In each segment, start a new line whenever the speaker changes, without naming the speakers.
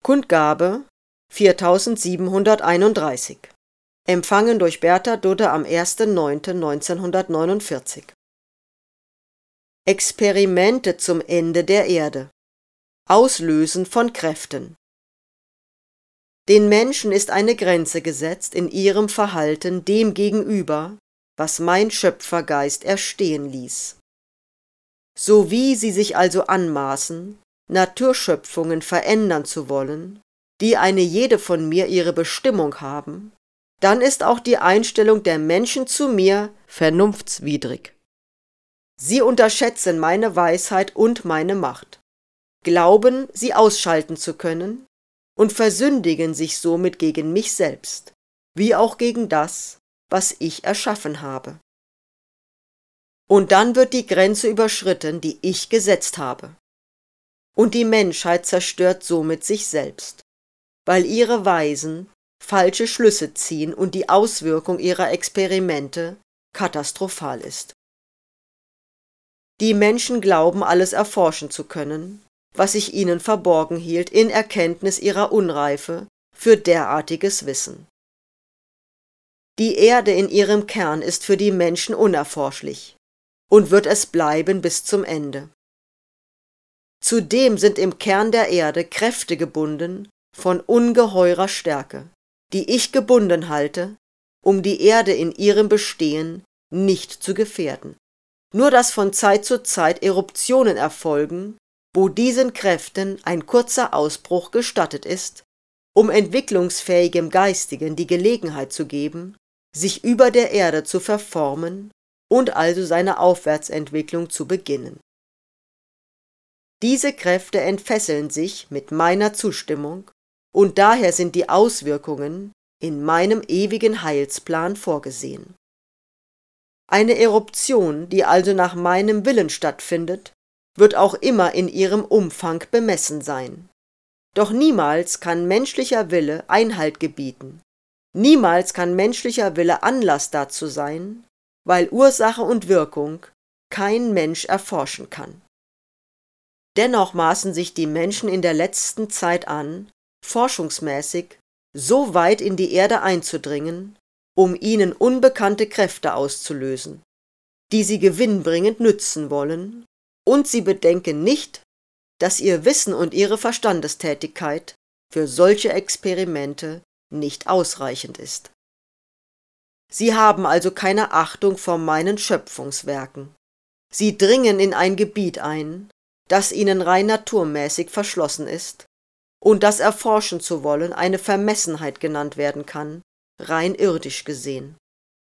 Kundgabe 4731. Empfangen durch Bertha Dudde am 1.9.1949. Experimente zum Ende der Erde. Auslösen von Kräften. Den Menschen ist eine Grenze gesetzt in ihrem Verhalten dem gegenüber, was mein Schöpfergeist erstehen ließ. So wie sie sich also anmaßen, Naturschöpfungen verändern zu wollen, die eine jede von mir ihre Bestimmung haben, dann ist auch die Einstellung der Menschen zu mir vernunftswidrig. Sie unterschätzen meine Weisheit und meine Macht, glauben, sie ausschalten zu können und versündigen sich somit gegen mich selbst, wie auch gegen das, was ich erschaffen habe. Und dann wird die Grenze überschritten, die ich gesetzt habe. Und die Menschheit zerstört somit sich selbst, weil ihre Weisen falsche Schlüsse ziehen und die Auswirkung ihrer Experimente katastrophal ist. Die Menschen glauben, alles erforschen zu können, was ich ihnen verborgen hielt in Erkenntnis ihrer Unreife für derartiges Wissen. Die Erde in ihrem Kern ist für die Menschen unerforschlich und wird es bleiben bis zum Ende. Zudem sind im Kern der Erde Kräfte gebunden von ungeheurer Stärke, die ich gebunden halte, um die Erde in ihrem Bestehen nicht zu gefährden. Nur dass von Zeit zu Zeit Eruptionen erfolgen, wo diesen Kräften ein kurzer Ausbruch gestattet ist, um entwicklungsfähigem Geistigen die Gelegenheit zu geben, sich über der Erde zu verformen und also seine Aufwärtsentwicklung zu beginnen. Diese Kräfte entfesseln sich mit meiner Zustimmung, und daher sind die Auswirkungen in meinem ewigen Heilsplan vorgesehen. Eine Eruption, die also nach meinem Willen stattfindet, wird auch immer in ihrem Umfang bemessen sein. Doch niemals kann menschlicher Wille Einhalt gebieten, niemals kann menschlicher Wille Anlass dazu sein, weil Ursache und Wirkung kein Mensch erforschen kann. Dennoch maßen sich die Menschen in der letzten Zeit an, forschungsmäßig so weit in die Erde einzudringen, um ihnen unbekannte Kräfte auszulösen, die sie gewinnbringend nützen wollen, und sie bedenken nicht, dass ihr Wissen und ihre Verstandestätigkeit für solche Experimente nicht ausreichend ist. Sie haben also keine Achtung vor meinen Schöpfungswerken. Sie dringen in ein Gebiet ein, das ihnen rein naturmäßig verschlossen ist und das erforschen zu wollen eine Vermessenheit genannt werden kann, rein irdisch gesehen.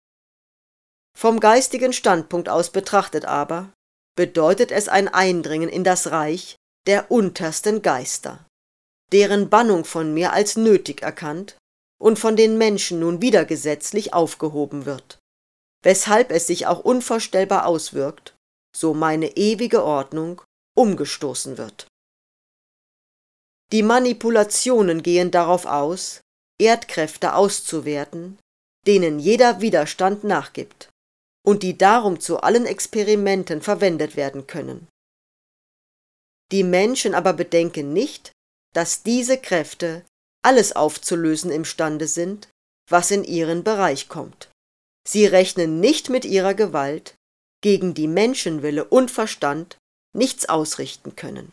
Vom geistigen Standpunkt aus betrachtet aber, bedeutet es ein Eindringen in das Reich der untersten Geister, deren Bannung von mir als nötig erkannt und von den Menschen nun wieder gesetzlich aufgehoben wird, weshalb es sich auch unvorstellbar auswirkt, so meine ewige Ordnung umgestoßen wird. Die Manipulationen gehen darauf aus, Erdkräfte auszuwerten, denen jeder Widerstand nachgibt und die darum zu allen Experimenten verwendet werden können. Die Menschen aber bedenken nicht, dass diese Kräfte alles aufzulösen imstande sind, was in ihren Bereich kommt. Sie rechnen nicht mit ihrer Gewalt, gegen die Menschenwille und Verstand nichts ausrichten können.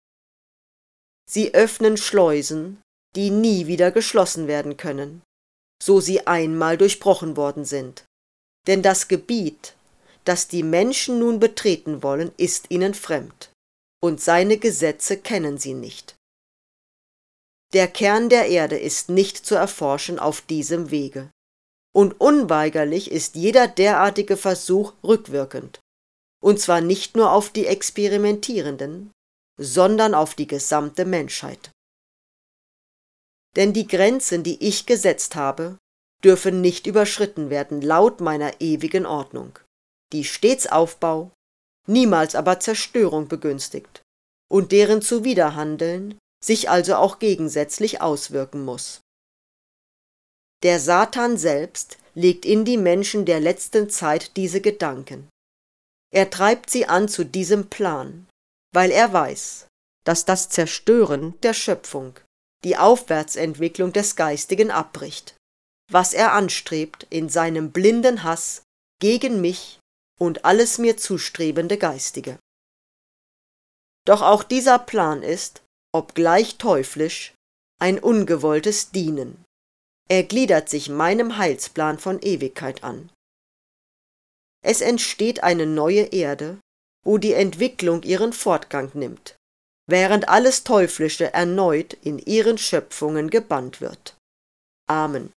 Sie öffnen Schleusen, die nie wieder geschlossen werden können, so sie einmal durchbrochen worden sind. Denn das Gebiet, das die Menschen nun betreten wollen, ist ihnen fremd, und seine Gesetze kennen sie nicht. Der Kern der Erde ist nicht zu erforschen auf diesem Wege, und unweigerlich ist jeder derartige Versuch rückwirkend, und zwar nicht nur auf die Experimentierenden, sondern auf die gesamte Menschheit. Denn die Grenzen, die ich gesetzt habe, dürfen nicht überschritten werden laut meiner ewigen Ordnung, die stets Aufbau, niemals aber Zerstörung begünstigt und deren Zuwiderhandeln sich also auch gegensätzlich auswirken muss. Der Satan selbst legt in die Menschen der letzten Zeit diese Gedanken. Er treibt sie an zu diesem Plan, weil er weiß, dass das Zerstören der Schöpfung die Aufwärtsentwicklung des Geistigen abbricht, was er anstrebt in seinem blinden Hass gegen mich und alles mir zustrebende Geistige. Doch auch dieser Plan ist, obgleich teuflisch, ein ungewolltes Dienen. Er gliedert sich meinem Heilsplan von Ewigkeit an. Es entsteht eine neue Erde, wo die Entwicklung ihren Fortgang nimmt, während alles Teuflische erneut in ihren Schöpfungen gebannt wird. Amen.